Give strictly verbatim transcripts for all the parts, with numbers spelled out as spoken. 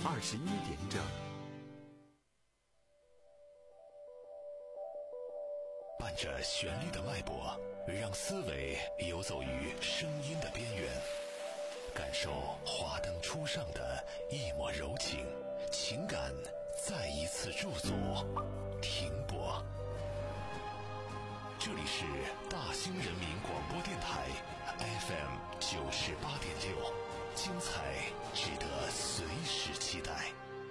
二十一点整。 伴着旋律的脉搏，让思维游走于声音的边缘，感受华灯初上的一抹柔情，情感再一次驻足停泊。这里是大兴人民广播电台 F M 九十八点六，精彩值得随时期待。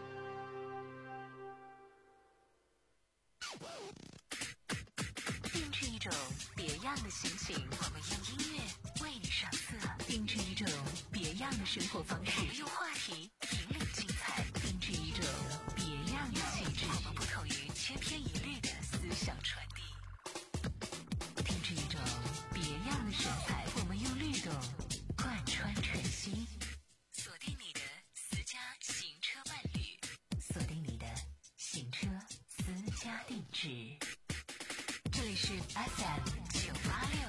定制一种别样的心情，我们用音乐为你上色；定制一种别样的生活方式，我们用话题引领精彩；定制一种别样的气质，我们不同于千篇一律的思想传递；定制一种别样的神采，我们用律动贯穿晨曦。锁定你的私家行车伴侣，锁定你的行车私家定制。这里是 F M 九八六。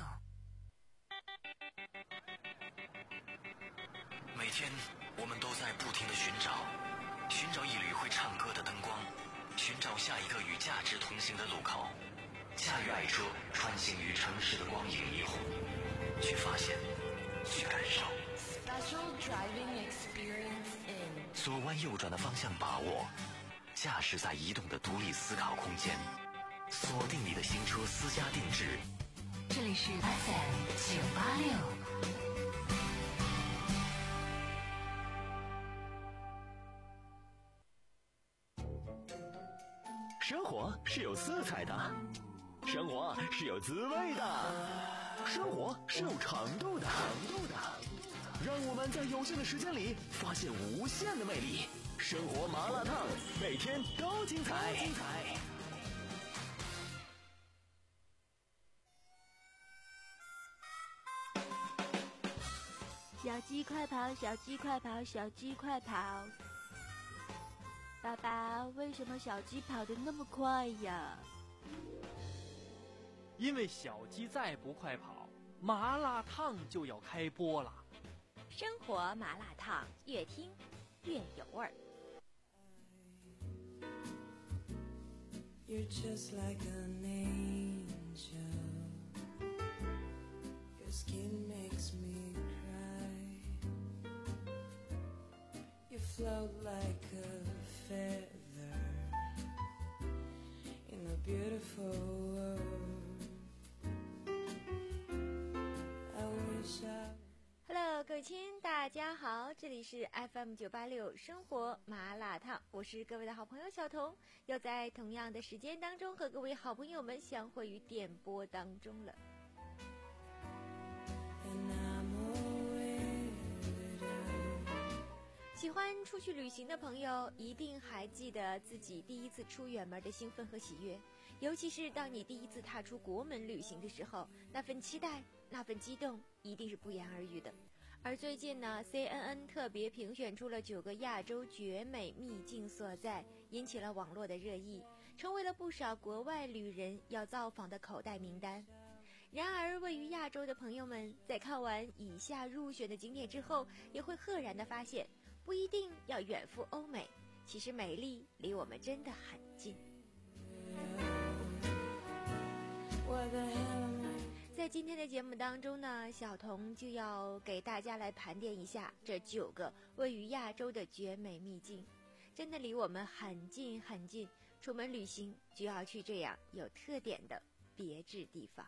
每天我们都在不停地寻找，寻找一缕会唱歌的灯光，寻找下一个与价值同行的路口，驾驭爱车穿行于城市的光影霓虹，去发现，去感受。 Special driving experience in 左弯右转的方向把握，驾驶在移动的独立思考空间，锁定你的新车私家定制。 这里是 F M 九八六。 生活是有色彩的，生活是有滋味的，生活是有长度的。让我们在有限的时间里发现无限的魅力。生活麻辣烫，每天都精彩。 小鸡快跑，小鸡快跑，小鸡快跑！爸爸，为什么小鸡跑得那么快呀？ 因为小鸡再不快跑，麻辣烫就要开播了。 生活麻辣烫，越听越有味儿。 You're just like an angel. Your skin makes me cry. You float like a feather in a beautiful world. I wish I Hello， 各位亲，大家好，这里是 F M 九八六生活麻辣烫，我是各位的好朋友小彤，又在同样的时间当中和各位好朋友们相会于电波当中了。喜欢出去旅行的朋友一定还记得自己第一次出远门的兴奋和喜悦，尤其是当你第一次踏出国门旅行的时候，那份期待，那份激动一定是不言而喻的。而最近呢 C N N 特别评选出了九个亚洲绝美秘境所在，引起了网络的热议，成为了不少国外旅人要造访的口袋名单。然而位于亚洲的朋友们在看完以下入选的景点之后，也会赫然地发现，不一定要远赴欧美，其实美丽离我们真的很近。在今天的节目当中呢，小彤就要给大家来盘点一下这九个位于亚洲的绝美秘境，真的离我们很近很近，出门旅行就要去这样有特点的别致地方。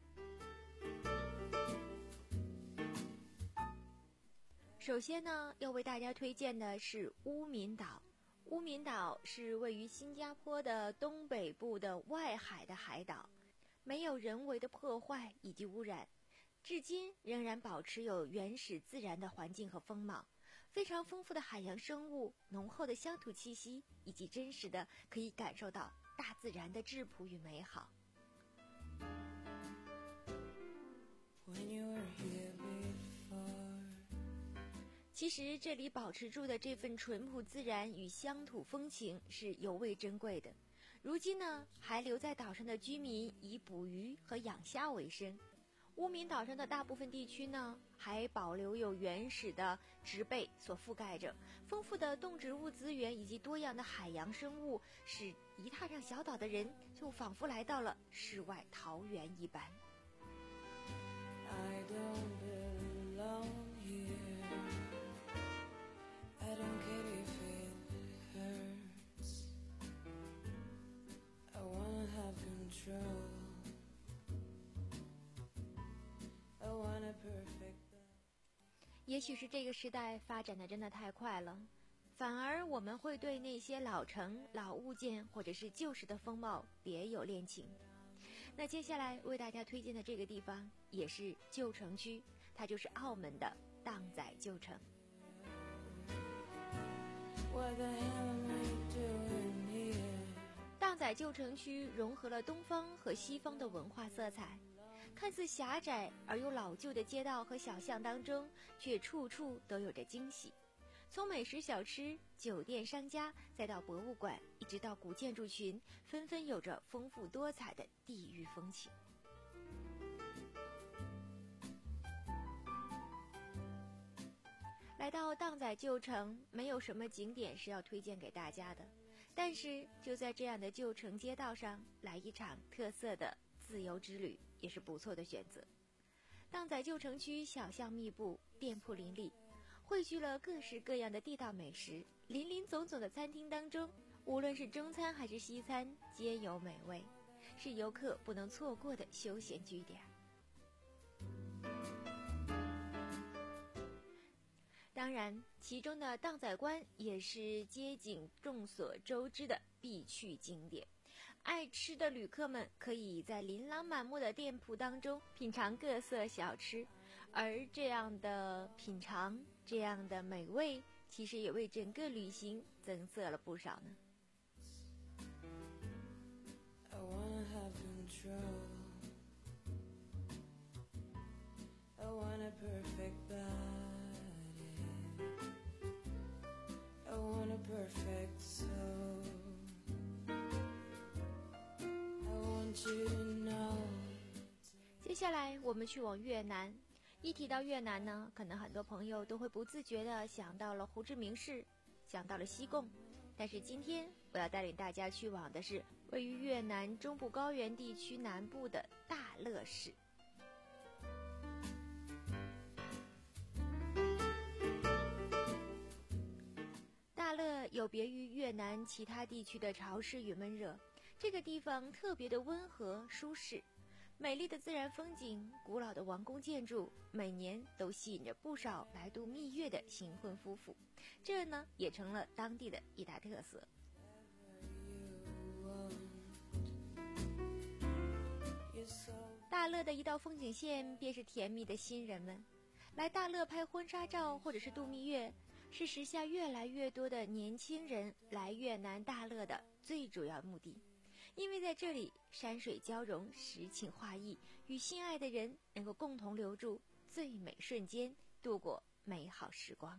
首先呢，要为大家推荐的是乌敏岛。乌敏岛是位于新加坡的东北部的外海的海岛，没有人为的破坏以及污染，至今仍然保持有原始自然的环境和风貌，非常丰富的海洋生物，浓厚的乡土气息，以及真实的可以感受到大自然的质朴与美好。 When you were here before. 其实这里保持住的这份淳朴自然与乡土风情是尤为珍贵的。如今呢，还留在岛上的居民以捕鱼和养虾为生。乌敏岛上的大部分地区呢， 还保留有原始的植被所覆盖着，丰富的动植物资源以及多样的海洋生物，使一踏上小岛的人就仿佛来到了世外桃源一般。 I don't belong here. I don't care if it hurts. I wanna have control. I want a perfect life. 也许是这个时代发展的真的太快了，反而我们会对那些老城、老物件或者是旧时的风貌别有恋情。那接下来为大家推荐的这个地方也是旧城区，它就是澳门的荡仔旧城。 What the hell am I doing here? 荡仔旧城区融合了东方和西方的文化色彩，看似狭窄而又老旧的街道和小巷当中，却处处都有着惊喜。从美食小吃、酒店、商家，再到博物馆，一直到古建筑群，纷纷有着丰富多彩的地域风情。来到荡仔旧城，没有什么景点是要推荐给大家的，但是就在这样的旧城街道上，来一场特色的自由之旅，也是不错的选择。荡仔旧城区小巷密布，店铺林立，汇聚了各式各样的地道美食，林林总总的餐厅当中，无论是中餐还是西餐，皆有美味，是游客不能错过的休闲据点。当然，其中的荡仔关也是街景众所周知的必去景点。爱吃的旅客们可以在琳琅满目的店铺当中品尝各色小吃，而这样的品尝，这样的美味，其实也为整个旅行增色了不少呢。 I wanna have control. I want a perfect body. I want a perfect soul. I want you to know. 接下来我们去往越南。一提到越南呢，可能很多朋友都会不自觉地想到了胡志明市，想到了西贡。但是今天我要带领大家去往的是位于越南中部高原地区南部的大乐市。大乐有别于越南其他地区的潮湿与闷热，这个地方特别的温和舒适。美丽的自然风景，古老的王宫建筑，每年都吸引着不少来度蜜月的新婚夫妇，这呢也成了当地的一大特色。大乐的一道风景线便是甜蜜的新人们，来大乐拍婚纱照或者是度蜜月，是时下越来越多的年轻人来越南大乐的最主要目的。因为在这里山水交融，诗情画意，与心爱的人能够共同留住最美瞬间，度过美好时光。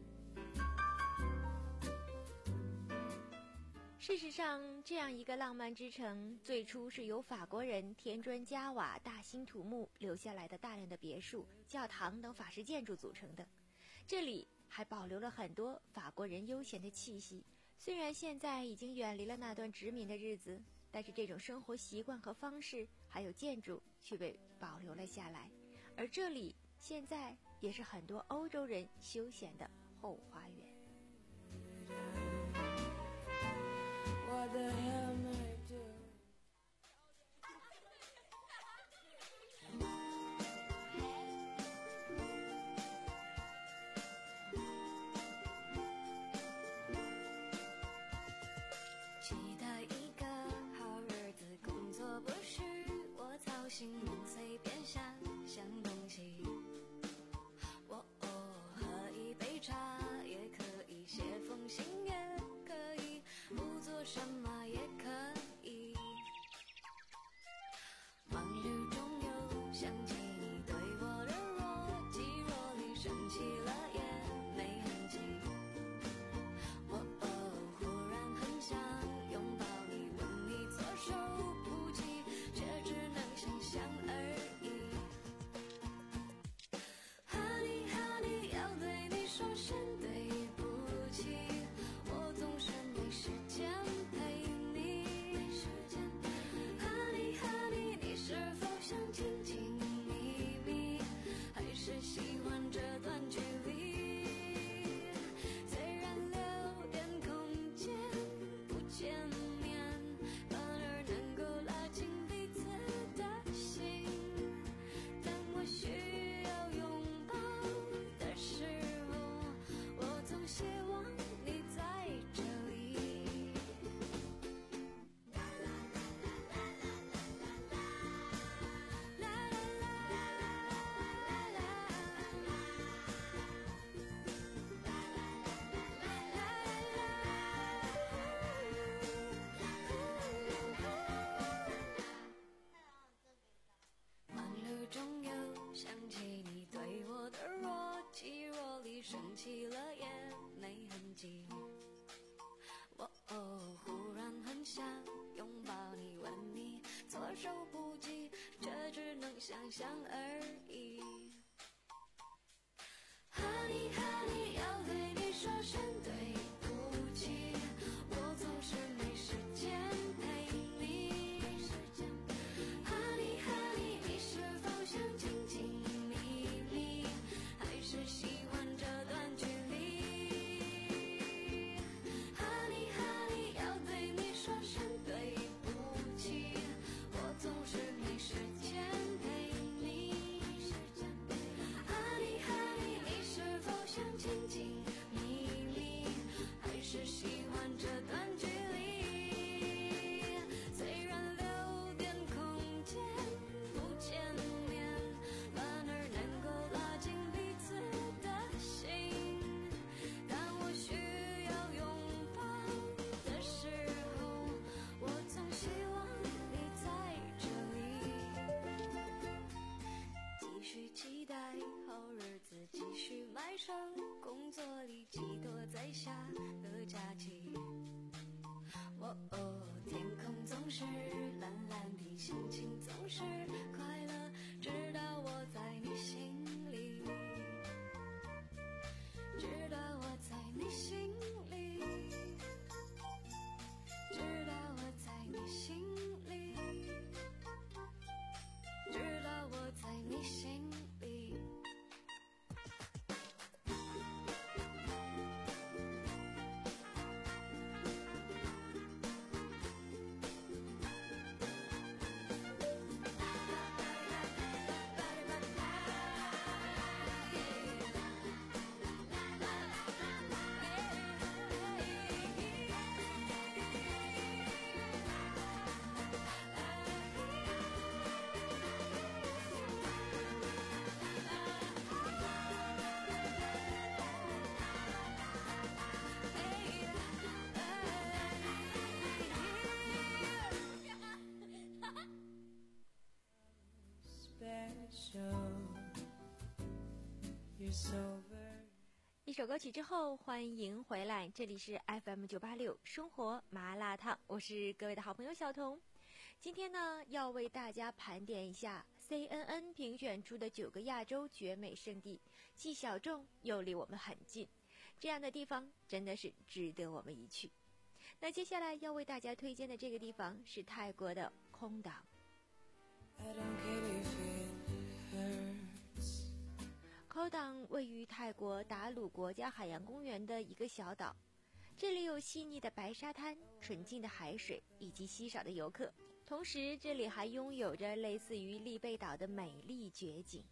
事实上，这样一个浪漫之城，最初是由法国人添砖加瓦、大兴土木留下来的大量的别墅、教堂等法式建筑组成的。这里还保留了很多法国人悠闲的气息，虽然现在已经远离了那段殖民的日子，但是这种生活习惯和方式还有建筑却被保留了下来，而这里现在也是很多欧洲人休闲的后花园。 What the hell am I doing? 期待一个好日子，工作不是我操心，梦随便想想东西。我哦，喝一杯茶也可以，写封信也可以，不做什么也可以。忙碌中又想起你对我的若即若离，生气了也没痕迹。我哦，忽然很想拥抱你，吻你左手不及，却只能想象。 想象而已。Honey Honey， 要对你说声对不起，我总是没时间陪你。Honey Honey， 你是否想紧紧密密，还是喜欢这段距离？Honey Honey， 要对你说声对不起，我总是没时间陪你。Honey Honey， 你是否想紧紧密密，还是喜欢这段距离？虽然留点空间不见面，反而能够拉近彼此的心。当我需要拥抱的时候，我总希望你在这里。继续期待好日子，继续埋首工作里，寄托在下个假期。哦哦，天空总是蓝蓝的，心情总是快乐，直到我在你心里，直到我在你心里，直到我在你心里，直到我在你心里。一首歌曲之后，欢迎回来，这里是 F M 九八六生活麻辣烫，我是各位的好朋友小彤。今天呢，要为大家盘点一下 C N N 评选出的九个亚洲绝美胜地，既小众又离我们很近，这样的地方真的是值得我们一去。那接下来要为大家推荐的这个地方是泰国的空岛。空岛位于泰国达鲁国家海洋公园的一个小岛，这里有细腻的白沙滩、纯净的海水以及稀少的游客，同时这里还拥有着类似于丽贝岛的美丽绝景。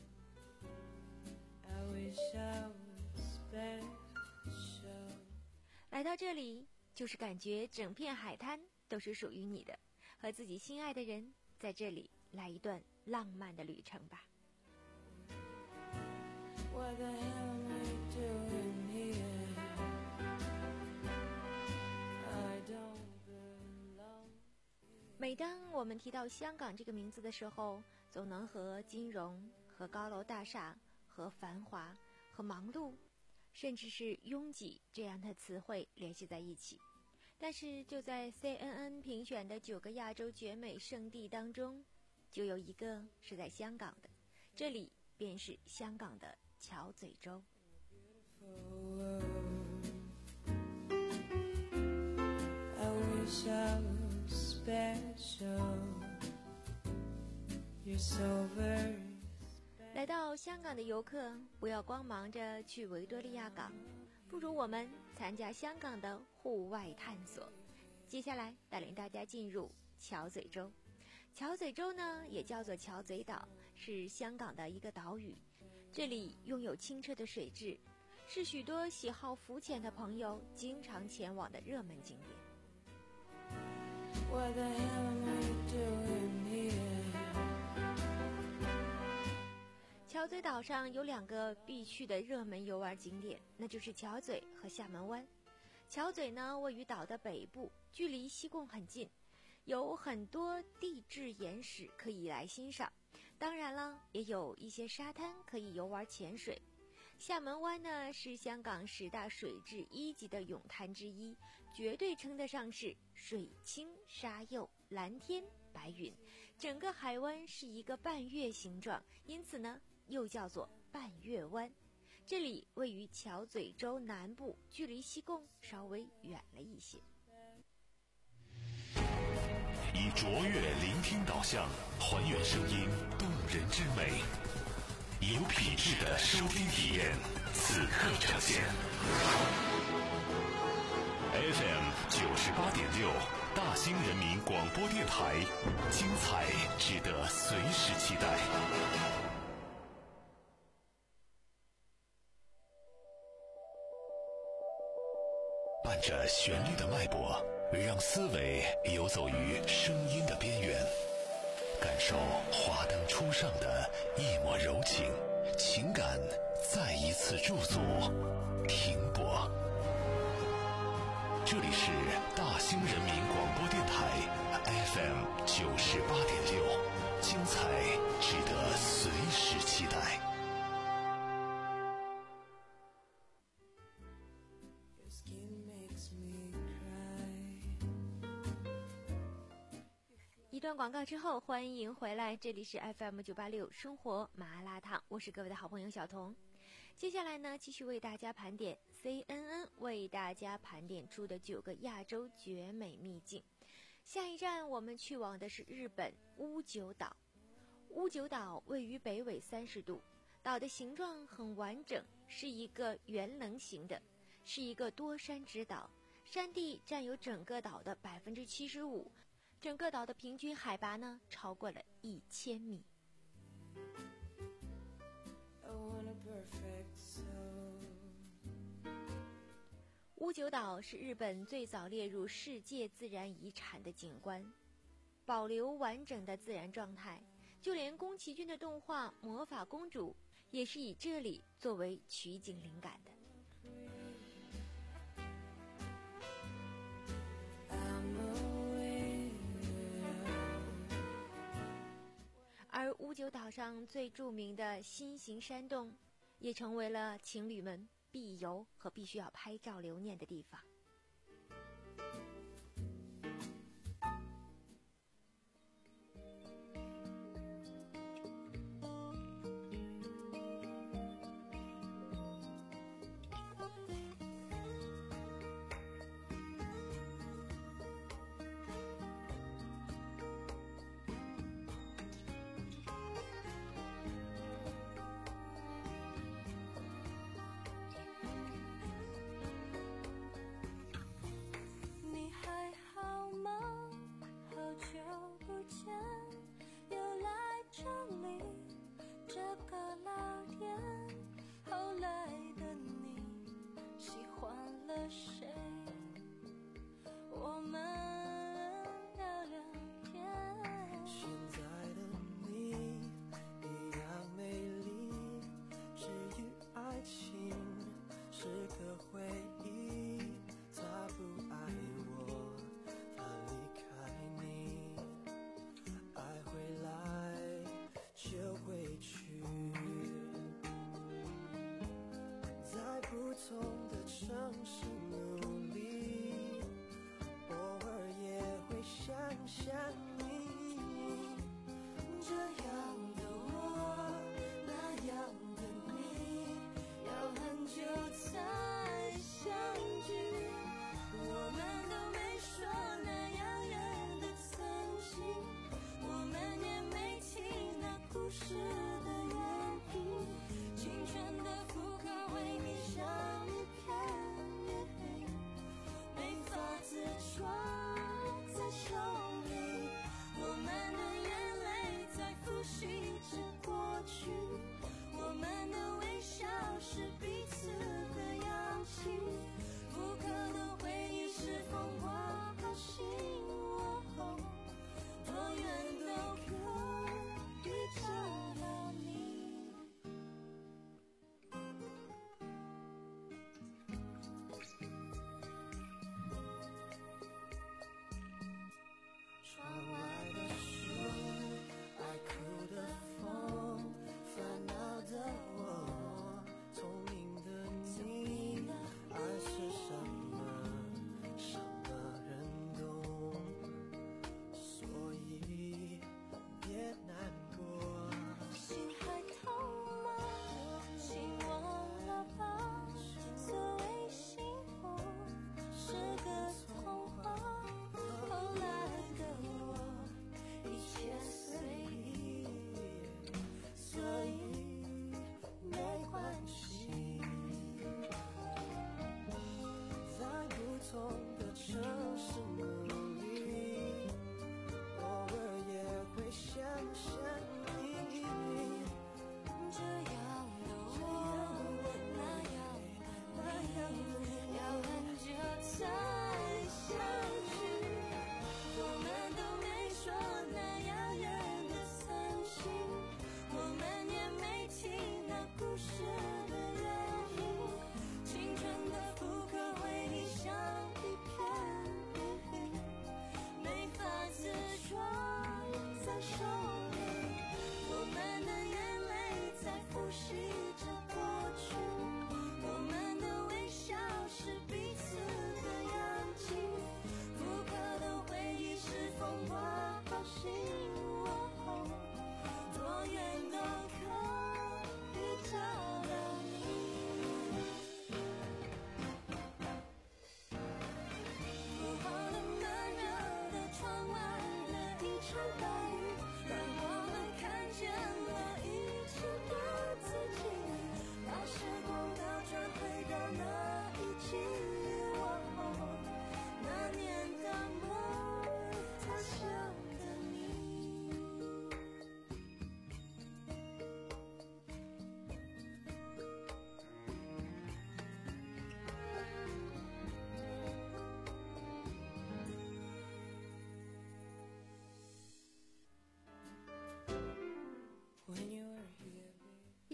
来到这里，就是感觉整片海滩都是属于你的，和自己心爱的人在这里来一段浪漫的旅程吧。What the hell am I doing here? I don't belong here. 每当我们提到香港这个名字的时候，总能和金融、和高楼大厦、和繁华、和忙碌，甚至是拥挤这样的词汇联系在一起。但是就在 C N N 评选的九个亚洲绝美胜地当中，就有一个是在香港的，这里便是香港的桥咀洲。来到香港的游客，不要光忙着去维多利亚港，不如我们参加香港的户外探索。接下来带领大家进入桥咀洲。桥咀洲呢，也叫做桥咀岛，是香港的一个岛屿。这里拥有清澈的水质，是许多喜好浮潜的朋友经常前往的热门景点。What the hell am I doing here? 桥咀岛上有两个必去的热门游玩景点，那就是桥咀和厦门湾。桥咀呢，位于岛的北部，距离西贡很近，有很多地质岩石可以来欣赏。当然了，也有一些沙滩可以游玩潜水。厦门湾呢，是香港十大水质一级的泳滩之一，绝对称得上是水清沙幼、蓝天白云，整个海湾是一个半月形状，因此呢又叫做半月湾。这里位于桥嘴洲南部，距离西贡稍微远了一些。 以卓越聆听导向，还原声音动人之美，有品质的收听体验，此刻呈现。F M 九十八点六，大兴人民广播电台，精彩值得随时期待。伴着旋律的脉搏，让思维游走于声音的边缘，感受华灯初上的一抹柔情，情感再一次驻足停泊。这里是大兴人民广播电台 F M 九十八点六，精彩值得随时期待。 一段广告之后，欢迎回来，这里是 F M 九八六生活麻辣烫，我是各位的好朋友小童。接下来呢，继续为大家盘点 C N N 为大家盘点出的九个亚洲绝美秘境。下一站我们去往的是日本屋久岛。屋久岛位于北纬三十度，岛的形状很完整，是一个圆棱形的，是一个多山之岛，山地占有整个岛的百分之七十五。整个岛的平均海拔呢，超过了一千米。屋久岛是日本最早列入世界自然遗产的景观，保留完整的自然状态，就连宫崎骏的动画《魔法公主》也是以这里作为取景灵感的。而屋久岛上最著名的心形山洞，也成为了情侣们必游和必须要拍照留念的地方。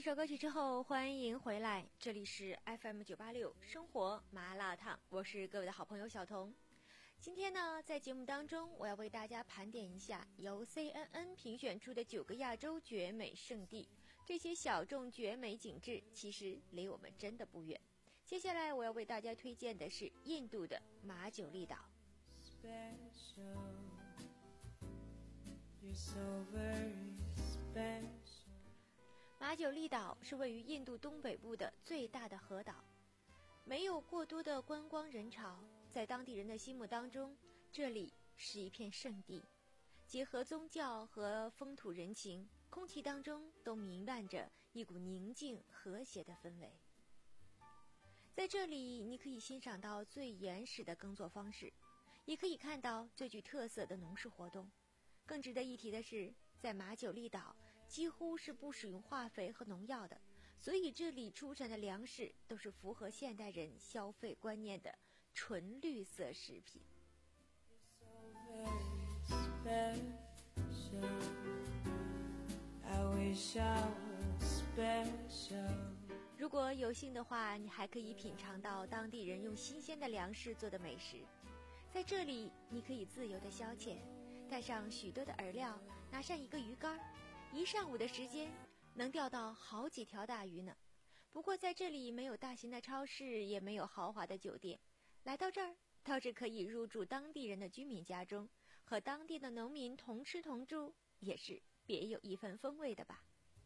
首歌曲之后，欢迎回来，这里是 F M 九八六生活麻辣烫，我是各位的好朋友小彤。今天呢，在节目当中，我要为大家盘点一下由 C N N 评选出的九个亚洲绝美圣地。这些小众绝美景致其实离我们真的不远。接下来我要为大家推荐的是印度的马九利岛。马九利岛是位于印度东北部的最大的河岛，没有过多的观光人潮，在当地人的心目当中，这里是一片圣地。结合宗教和风土人情，空气当中都弥漫着一股宁静和谐的氛围。在这里，你可以欣赏到最原始的耕作方式，也可以看到最具特色的农事活动。更值得一提的是，在马九利岛几乎是不使用化肥和农药的，所以这里出产的粮食都是符合现代人消费观念的纯绿色食品。如果有幸的话，你还可以品尝到当地人用新鲜的粮食做的美食。在这里，你可以自由的消遣，带上许多的饵料，拿上一个鱼竿，一上午的时间能钓到好几条大鱼呢。不过在这里没有大型的超市，也没有豪华的酒店，来到这儿倒是可以入住当地人的居民家中，和当地的农民同吃同住，也是别有一番风味的吧。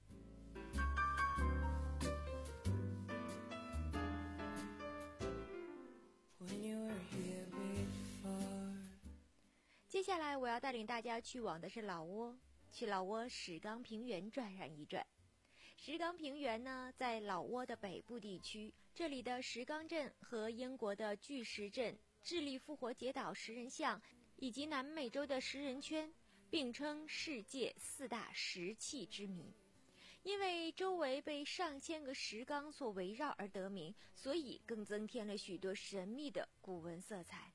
接下来我要带领大家去往的是老挝，去老挝石冈平原转上一转。石冈平原呢，在老挝的北部地区，这里的石冈镇和英国的巨石阵、智利复活节岛食人像以及南美洲的食人圈并称世界四大石器之谜。因为周围被上千个石冈所围绕而得名，所以更增添了许多神秘的古文色彩。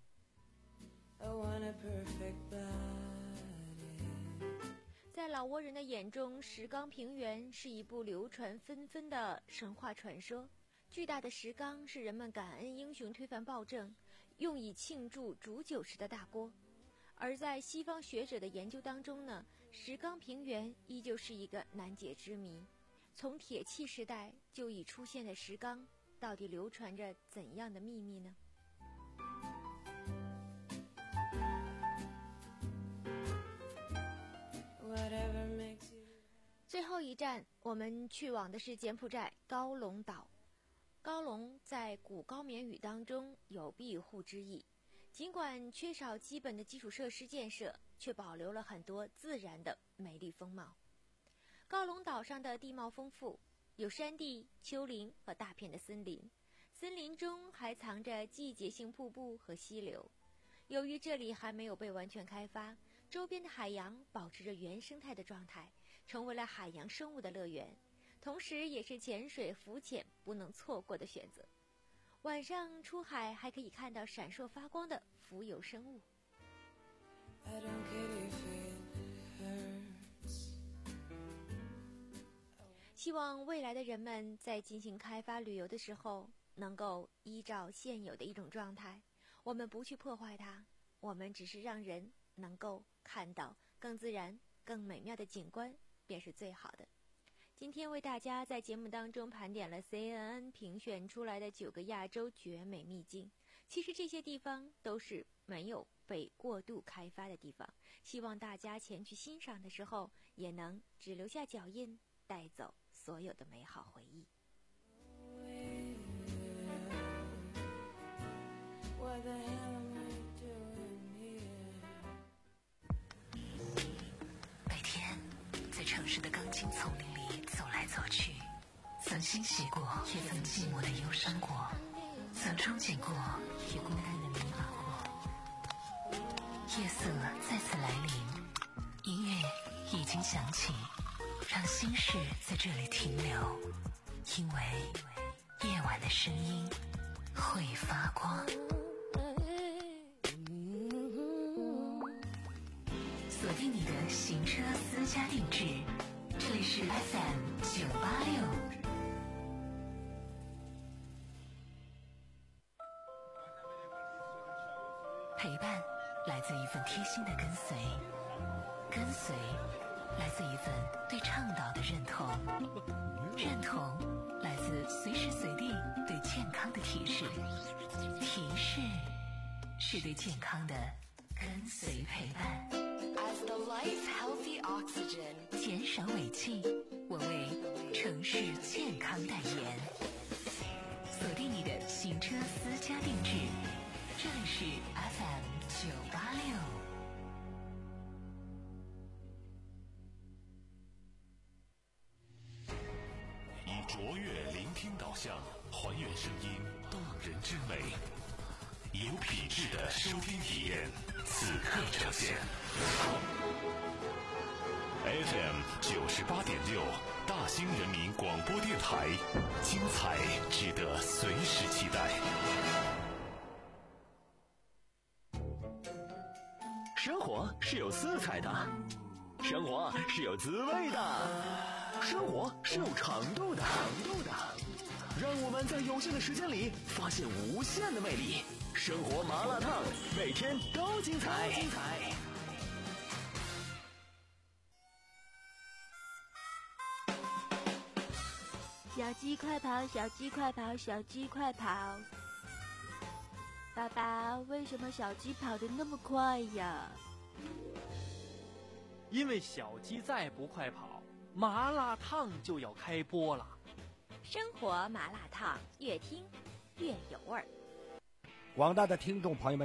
在老挝人的眼中，石冈平原是一部流传纷纷的神话传说。巨大的石冈是人们感恩英雄推翻暴政，用以庆祝煮酒时的大锅。而在西方学者的研究当中呢，石冈平原依旧是一个难解之谜。从铁器时代就已出现的石冈，到底流传着怎样的秘密呢？最后一站，我们去往的是柬埔寨高龙岛。高龙在古高棉语当中有庇护之意，尽管缺少基本的基础设施建设，却保留了很多自然的美丽风貌。高龙岛上的地貌丰富，有山地、丘陵和大片的森林，森林中还藏着季节性瀑布和溪流。由于这里还没有被完全开发，周边的海洋保持着原生态的状态，成为了海洋生物的乐园，同时也是潜水浮潜不能错过的选择。晚上出海还可以看到闪烁发光的浮游生物。希望未来的人们在进行开发旅游的时候，能够依照现有的一种状态，我们不去破坏它，我们只是让人能够看到更自然、更美妙的景观，便是最好的。今天为大家在节目当中盘点了 C N N 评选出来的九个亚洲绝美秘境，其实这些地方都是没有被过度开发的地方，希望大家前去欣赏的时候，也能只留下脚印，带走所有的美好回忆。 每天在城市的钢筋丛林里走来走去，曾欣喜过，也曾寂寞的忧伤过，曾憧憬过，也孤单的迷茫过。夜色再次来临，音乐已经响起，让心事在这里停留，因为夜晚的声音会发光。锁定你的行车私家定制， 这里是 F M 九八六。陪伴来自一份贴心的跟随，跟随来自一份对倡导的认同，认同来自随时随地对健康的提示，提示是对健康的跟随陪伴。 As the life healthy oxygen， 减少尾气，我为城市健康代言。锁定你的行车私家定制，这里是 F M 九八六。 以卓越聆听导向，还原声音动人之美，有品质的收听体验，此刻呈现。F M 九十八点六，大兴人民广播电台，精彩值得随时期待。 生活是有色彩的，生活是有滋味的，生活是有长度的，长度的。让我们在有限的时间里发现无限的魅力。生活麻辣烫，每天都精彩。精彩。 小鸡快跑，小鸡快跑，小鸡快跑！爸爸，为什么小鸡跑得那么快呀？ 因为小鸡再不快跑，麻辣烫就要开播了。 生活麻辣烫，越听越有味儿。 广大的听众朋友们。